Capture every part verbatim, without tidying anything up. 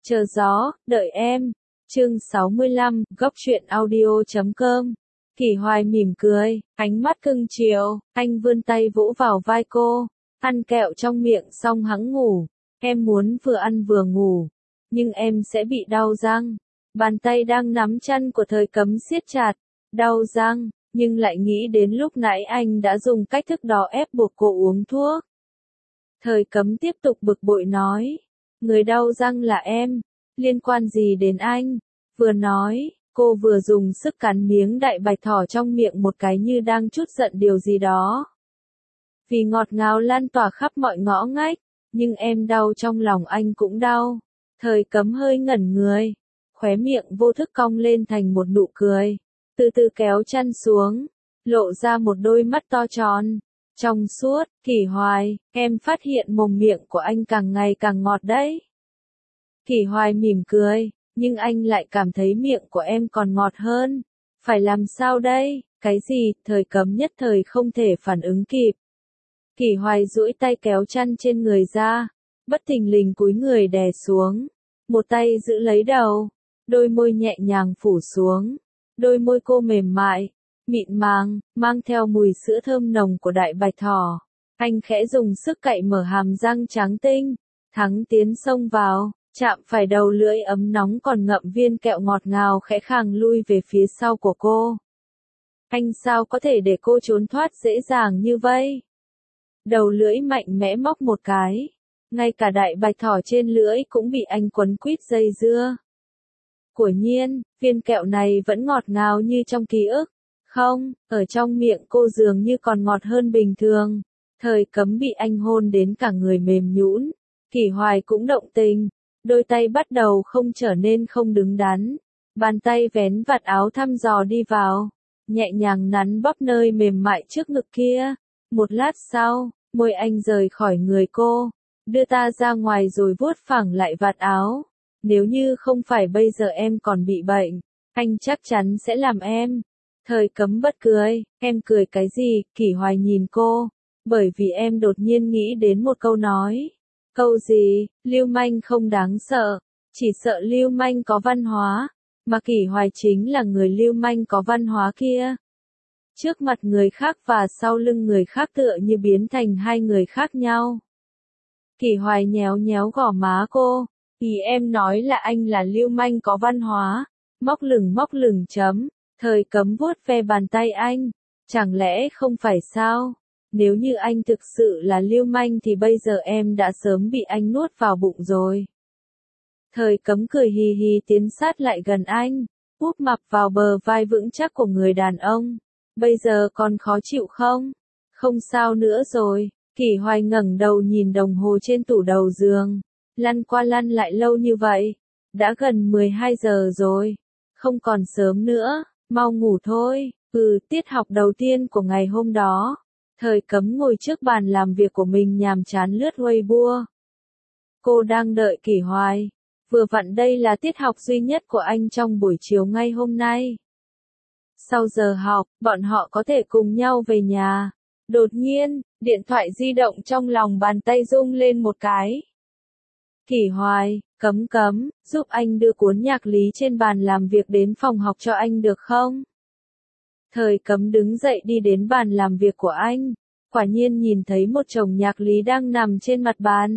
Chờ gió, đợi em. Chương sáu mươi lăm, góc truyện audio chấm com. Kỷ Hoài mỉm cười, ánh mắt cưng chiều, anh vươn tay vỗ vào vai cô, ăn kẹo trong miệng xong hẵng ngủ. Em muốn vừa ăn vừa ngủ, nhưng em sẽ bị đau răng. Bàn tay đang nắm chân của Thời Cấm siết chặt, đau răng, nhưng lại nghĩ đến lúc nãy anh đã dùng cách thức đó ép buộc cô uống thuốc. Thời Cấm tiếp tục bực bội nói, người đau răng là em, liên quan gì đến anh? Vừa nói, cô vừa dùng sức cắn miếng đại bạch thỏ trong miệng một cái như đang trút giận điều gì đó. Vì ngọt ngào lan tỏa khắp mọi ngõ ngách, nhưng em đau trong lòng anh cũng đau. Thời Cấm hơi ngẩn người, khóe miệng vô thức cong lên thành một nụ cười, từ từ kéo chân xuống, lộ ra một đôi mắt to tròn, trong suốt. Kỷ Hoài, em phát hiện mồm miệng của anh càng ngày càng ngọt đấy. Kỷ Hoài mỉm cười, nhưng anh lại cảm thấy miệng của em còn ngọt hơn. Phải làm sao đây? Cái gì? Thời Cấm nhất thời không thể phản ứng kịp. Kỷ Hoài duỗi tay kéo chăn trên người ra, bất thình lình cúi người đè xuống, một tay giữ lấy đầu, đôi môi nhẹ nhàng phủ xuống. Đôi môi cô mềm mại, mịn màng, mang theo mùi sữa thơm nồng của đại bạch thỏ. Anh khẽ dùng sức cạy mở hàm răng trắng tinh, thắng tiến xông vào, chạm phải đầu lưỡi ấm nóng còn ngậm viên kẹo ngọt ngào khẽ khàng lui về phía sau của cô. Anh sao có thể để cô trốn thoát dễ dàng như vậy? Đầu lưỡi mạnh mẽ móc một cái, ngay cả đại bạch thỏ trên lưỡi cũng bị anh quấn quýt dây dưa. Quả nhiên, viên kẹo này vẫn ngọt ngào như trong ký ức. Không, ở trong miệng cô dường như còn ngọt hơn bình thường. Thời Cấm bị anh hôn đến cả người mềm nhũn. Kỷ Hoài cũng động tình, đôi tay bắt đầu không trở nên không đứng đắn. Bàn tay vén vạt áo thăm dò đi vào, nhẹ nhàng nắn bóp nơi mềm mại trước ngực kia. Một lát sau, môi anh rời khỏi người cô, đưa ta ra ngoài rồi vuốt phẳng lại vạt áo. Nếu như không phải bây giờ em còn bị bệnh, anh chắc chắn sẽ làm em. Thời Cấm bật cười, em cười cái gì? Kỷ Hoài nhìn cô, bởi vì em đột nhiên nghĩ đến một câu nói. Câu gì? Lưu manh không đáng sợ, chỉ sợ lưu manh có văn hóa, mà Kỷ Hoài chính là người lưu manh có văn hóa kia. Trước mặt người khác và sau lưng người khác tựa như biến thành hai người khác nhau. Kỷ Hoài nhéo nhéo gò má cô. Ý em nói là anh là lưu manh có văn hóa, móc lửng móc lửng chấm. Thời Cấm vuốt ve bàn tay anh, chẳng lẽ không phải sao? Nếu như anh thực sự là lưu manh thì bây giờ em đã sớm bị anh nuốt vào bụng rồi. Thời Cấm cười hì hì tiến sát lại gần anh, úp mặt vào bờ vai vững chắc của người đàn ông. Bây giờ còn khó chịu không? Không sao nữa rồi. Kỷ Hoài ngẩng đầu nhìn đồng hồ trên tủ đầu giường. Lăn qua lăn lại lâu như vậy, đã gần mười hai giờ rồi, không còn sớm nữa, mau ngủ thôi. Ừ, tiết học đầu tiên của ngày hôm đó, Thời Cấm ngồi trước bàn làm việc của mình nhàm chán lướt Weibo. Cô đang đợi Kỷ Hoài, vừa vặn đây là tiết học duy nhất của anh trong buổi chiều ngay hôm nay. Sau giờ học, bọn họ có thể cùng nhau về nhà. Đột nhiên, điện thoại di động trong lòng bàn tay rung lên một cái. Kỷ Hoài, Cấm Cấm, giúp anh đưa cuốn nhạc lý trên bàn làm việc đến phòng học cho anh được không? Thời Cấm đứng dậy đi đến bàn làm việc của anh, quả nhiên nhìn thấy một chồng nhạc lý đang nằm trên mặt bàn.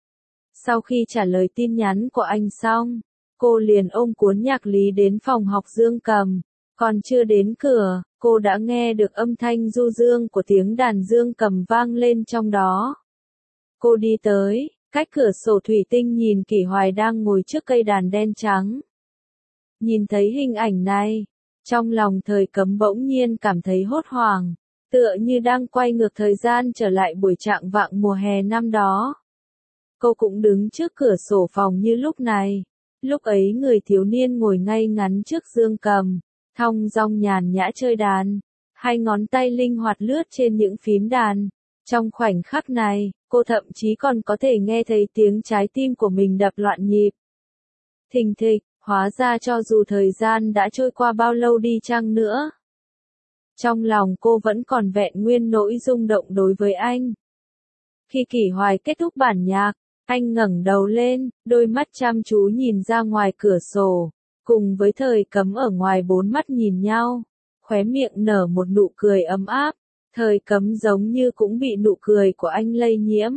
Sau khi trả lời tin nhắn của anh xong, cô liền ôm cuốn nhạc lý đến phòng học Dương Cầm. Còn chưa đến cửa, cô đã nghe được âm thanh du dương của tiếng đàn Dương Cầm vang lên trong đó. Cô đi tới, cách cửa sổ thủy tinh nhìn Kỷ Hoài đang ngồi trước cây đàn đen trắng. Nhìn thấy hình ảnh này, trong lòng Thời Cấm bỗng nhiên cảm thấy hốt hoảng, tựa như đang quay ngược thời gian trở lại buổi trạng vạng mùa hè năm đó. Cô cũng đứng trước cửa sổ phòng như lúc này. Lúc ấy người thiếu niên ngồi ngay ngắn trước Dương Cầm, thong dong nhàn nhã chơi đàn, hai ngón tay linh hoạt lướt trên những phím đàn. Trong khoảnh khắc này, cô thậm chí còn có thể nghe thấy tiếng trái tim của mình đập loạn nhịp. Thình thịch, hóa ra cho dù thời gian đã trôi qua bao lâu đi chăng nữa, trong lòng cô vẫn còn vẹn nguyên nỗi rung động đối với anh. Khi Kỷ Hoài kết thúc bản nhạc, Anh ngẩng đầu lên, đôi mắt chăm chú nhìn ra ngoài cửa sổ, cùng với Thời Cấm ở ngoài bốn mắt nhìn nhau, khóe miệng nở một nụ cười ấm áp. Thời Cấm giống như cũng bị nụ cười của anh lây nhiễm.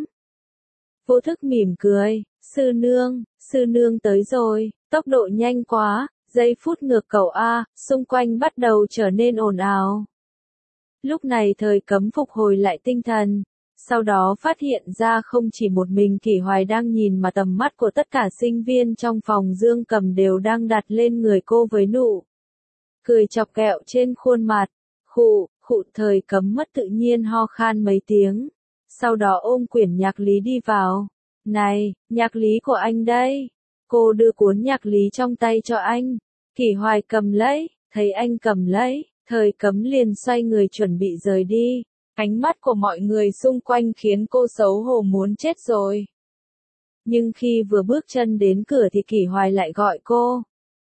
Vô thức mỉm cười, sư nương, sư nương tới rồi, tốc độ nhanh quá, giây phút ngược cầu A, xung quanh bắt đầu trở nên ồn ào. Lúc này Thời Cấm phục hồi lại tinh thần, sau đó phát hiện ra không chỉ một mình Kỷ Hoài đang nhìn mà tầm mắt của tất cả sinh viên trong phòng Dương Cầm đều đang đặt lên người cô với nụ cười chọc ghẹo trên khuôn mặt. Khụ, khụ Thời Cấm mất tự nhiên ho khan mấy tiếng, sau đó ôm quyển nhạc lý đi vào. Này, nhạc lý của anh đây. Cô đưa cuốn nhạc lý trong tay cho anh. Kỷ Hoài cầm lấy, thấy anh cầm lấy, Thời Cấm liền xoay người chuẩn bị rời đi. Ánh mắt của mọi người xung quanh khiến cô xấu hổ muốn chết rồi. Nhưng khi vừa bước chân đến cửa thì Kỷ Hoài lại gọi cô.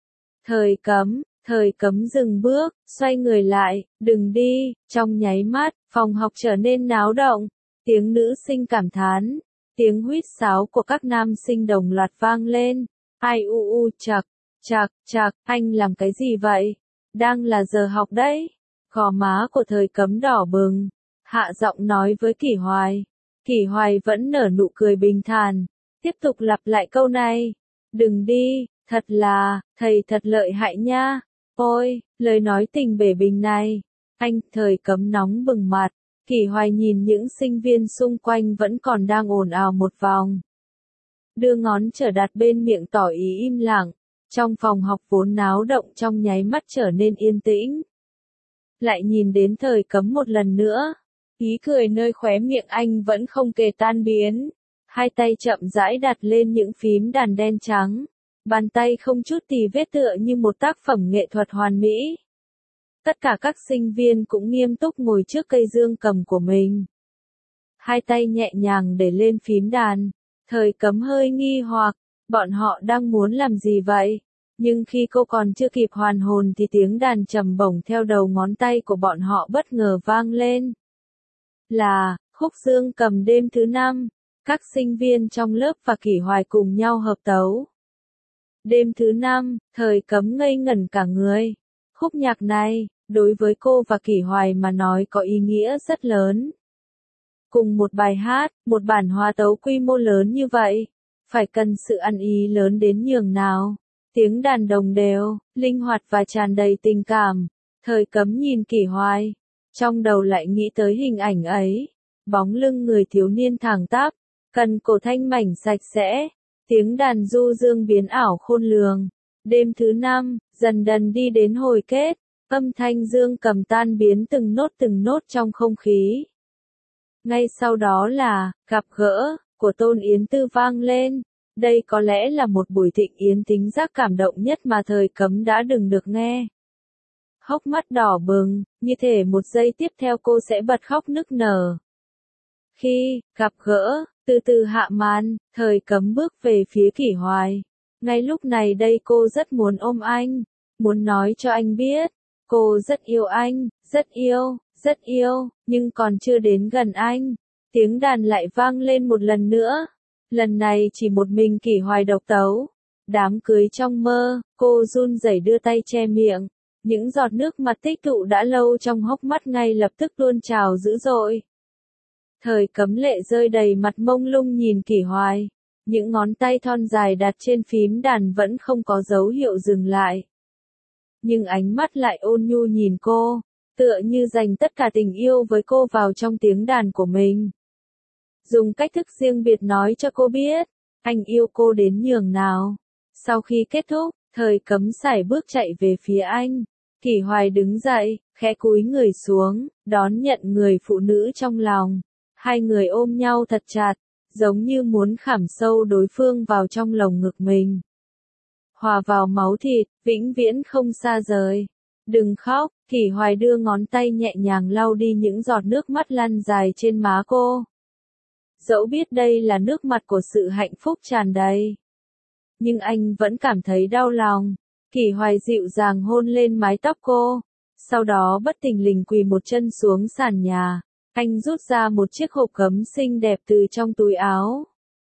Thời Cấm. Thời Cấm dừng bước, xoay người lại, đừng đi. Trong nháy mắt, phòng học trở nên náo động. Tiếng nữ sinh cảm thán, tiếng huýt sáo của các nam sinh đồng loạt vang lên. Ai u u chạc, chạc, chạc, anh làm cái gì vậy? Đang là giờ học đấy. Gò má của Thời Cấm đỏ bừng, hạ giọng nói với Kỷ Hoài. Kỷ Hoài vẫn nở nụ cười bình thản, tiếp tục lặp lại câu này. Đừng đi, thật là, thầy thật lợi hại nha. Ôi, lời nói tình bể bình này. Anh, Thời Cấm nóng bừng mặt. Kỷ Hoài nhìn những sinh viên xung quanh vẫn còn đang ồn ào một vòng. Đưa ngón trở đặt bên miệng tỏ ý im lặng. Trong phòng học vốn náo động trong nháy mắt trở nên yên tĩnh. Lại nhìn đến Thời Cấm một lần nữa. Ý cười nơi khóe miệng anh vẫn không kề tan biến. Hai tay chậm rãi đặt lên những phím đàn đen trắng. Bàn tay không chút tì vết tựa như một tác phẩm nghệ thuật hoàn mỹ. Tất cả các sinh viên cũng nghiêm túc ngồi trước cây dương cầm của mình. Hai tay nhẹ nhàng để lên phím đàn. Thời Cấm hơi nghi hoặc, bọn họ đang muốn làm gì vậy? Nhưng khi cô còn chưa kịp hoàn hồn thì tiếng đàn trầm bổng theo đầu ngón tay của bọn họ bất ngờ vang lên. Là, khúc dương cầm đêm thứ năm. Các sinh viên trong lớp và Kỷ Hoài cùng nhau hợp tấu. Đêm thứ năm, Thời Cấm ngây ngẩn cả người. Khúc nhạc này, đối với cô và Kỷ Hoài mà nói có ý nghĩa rất lớn. Cùng một bài hát, một bản hòa tấu quy mô lớn như vậy, phải cần sự ăn ý lớn đến nhường nào. Tiếng đàn đồng đều, linh hoạt và tràn đầy tình cảm. Thời Cấm nhìn Kỷ Hoài, trong đầu lại nghĩ tới hình ảnh ấy. Bóng lưng người thiếu niên thẳng tắp, cần cổ thanh mảnh sạch sẽ. Tiếng đàn du dương biến ảo khôn lường. Đêm thứ năm, dần dần đi đến hồi kết. Âm thanh dương cầm tan biến từng nốt từng nốt trong không khí. Ngay sau đó là, gặp gỡ, của Tôn Yến Tư vang lên. Đây có lẽ là một buổi thịnh yến tính giác cảm động nhất mà Thời Cấm đã từng được nghe. Hốc mắt đỏ bừng, như thể một giây tiếp theo cô sẽ bật khóc nức nở. Khi, gặp gỡ, từ từ hạ màn, Thời Cấm bước về phía Kỷ Hoài. Ngay lúc này đây cô rất muốn ôm anh, muốn nói cho anh biết, cô rất yêu anh, rất yêu, rất yêu, nhưng còn chưa đến gần anh. Tiếng đàn lại vang lên một lần nữa. Lần này chỉ một mình Kỷ Hoài độc tấu. Đám cưới trong mơ, cô run rẩy đưa tay che miệng. Những giọt nước mặt tích tụ đã lâu trong hốc mắt ngay lập tức tuôn trào dữ dội. Thời Cấm lệ rơi đầy mặt mông lung nhìn Kỷ Hoài. Những ngón tay thon dài đặt trên phím đàn vẫn không có dấu hiệu dừng lại. Nhưng ánh mắt lại ôn nhu nhìn cô, tựa như dành tất cả tình yêu với cô vào trong tiếng đàn của mình. Dùng cách thức riêng biệt nói cho cô biết, anh yêu cô đến nhường nào. Sau khi kết thúc, Thời Cấm sải bước chạy về phía anh. Kỷ Hoài đứng dậy, khẽ cúi người xuống, đón nhận người phụ nữ trong lòng. Hai người ôm nhau thật chặt, giống như muốn khảm sâu đối phương vào trong lồng ngực mình. Hòa vào máu thịt, vĩnh viễn không xa rời. Đừng khóc, Kỷ Hoài đưa ngón tay nhẹ nhàng lau đi những giọt nước mắt lăn dài trên má cô. Dẫu biết đây là nước mặt của sự hạnh phúc tràn đầy, nhưng anh vẫn cảm thấy đau lòng. Kỷ Hoài dịu dàng hôn lên mái tóc cô, sau đó bất thình lình quỳ một chân xuống sàn nhà. Anh rút ra một chiếc hộp gấm xinh đẹp từ trong túi áo.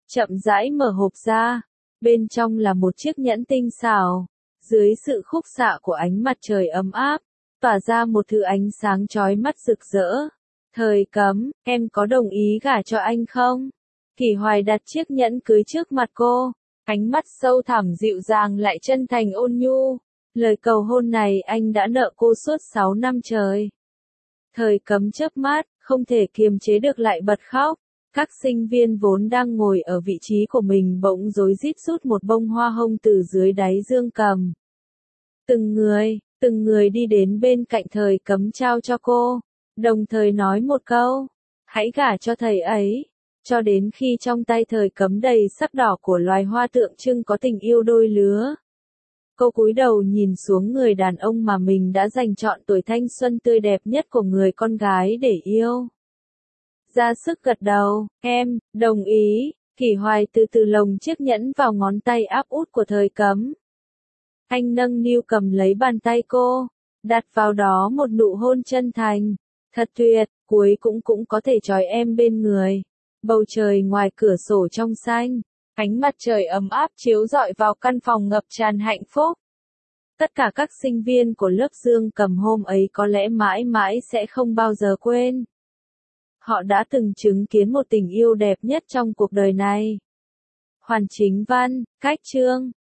chậm rãi mở hộp ra. Bên trong là một chiếc nhẫn tinh xảo. Dưới sự khúc xạ của ánh mặt trời ấm áp, tỏa ra một thứ ánh sáng chói mắt rực rỡ. Thời Cấm, em có đồng ý gả cho anh không? Kỷ Hoài đặt chiếc nhẫn cưới trước mặt cô. Ánh mắt sâu thẳm dịu dàng lại chân thành ôn nhu. Lời cầu hôn này anh đã nợ cô suốt sáu năm trời. Thời Cấm chớp mắt, không thể kiềm chế được lại bật khóc. Các sinh viên vốn đang ngồi ở vị trí của mình bỗng rối rít rút một bông hoa hồng từ dưới đáy dương cầm. Từng người, từng người đi đến bên cạnh Thời Cấm trao cho cô, đồng thời nói một câu, hãy gả cho thầy ấy. Cho đến khi trong tay Thời Cấm đầy sắc đỏ của loài hoa tượng trưng có tình yêu đôi lứa. Cô cúi đầu nhìn xuống người đàn ông mà mình đã dành trọn tuổi thanh xuân tươi đẹp nhất của người con gái để yêu. Ra sức gật đầu, em, đồng ý. Kỷ Hoài từ từ lồng chiếc nhẫn vào ngón tay áp út của Thời Cấm. Anh nâng niu cầm lấy bàn tay cô, đặt vào đó một nụ hôn chân thành. Thật tuyệt, cuối cũng cũng có thể trói em bên người. Bầu trời ngoài cửa sổ trong xanh, ánh mặt trời ấm áp chiếu rọi vào căn phòng ngập tràn hạnh phúc. Tất cả các sinh viên của lớp Dương Cầm hôm ấy có lẽ mãi mãi sẽ không bao giờ quên. Họ đã từng chứng kiến một tình yêu đẹp nhất trong cuộc đời này. Hoàn Chính Văn, Cách Chương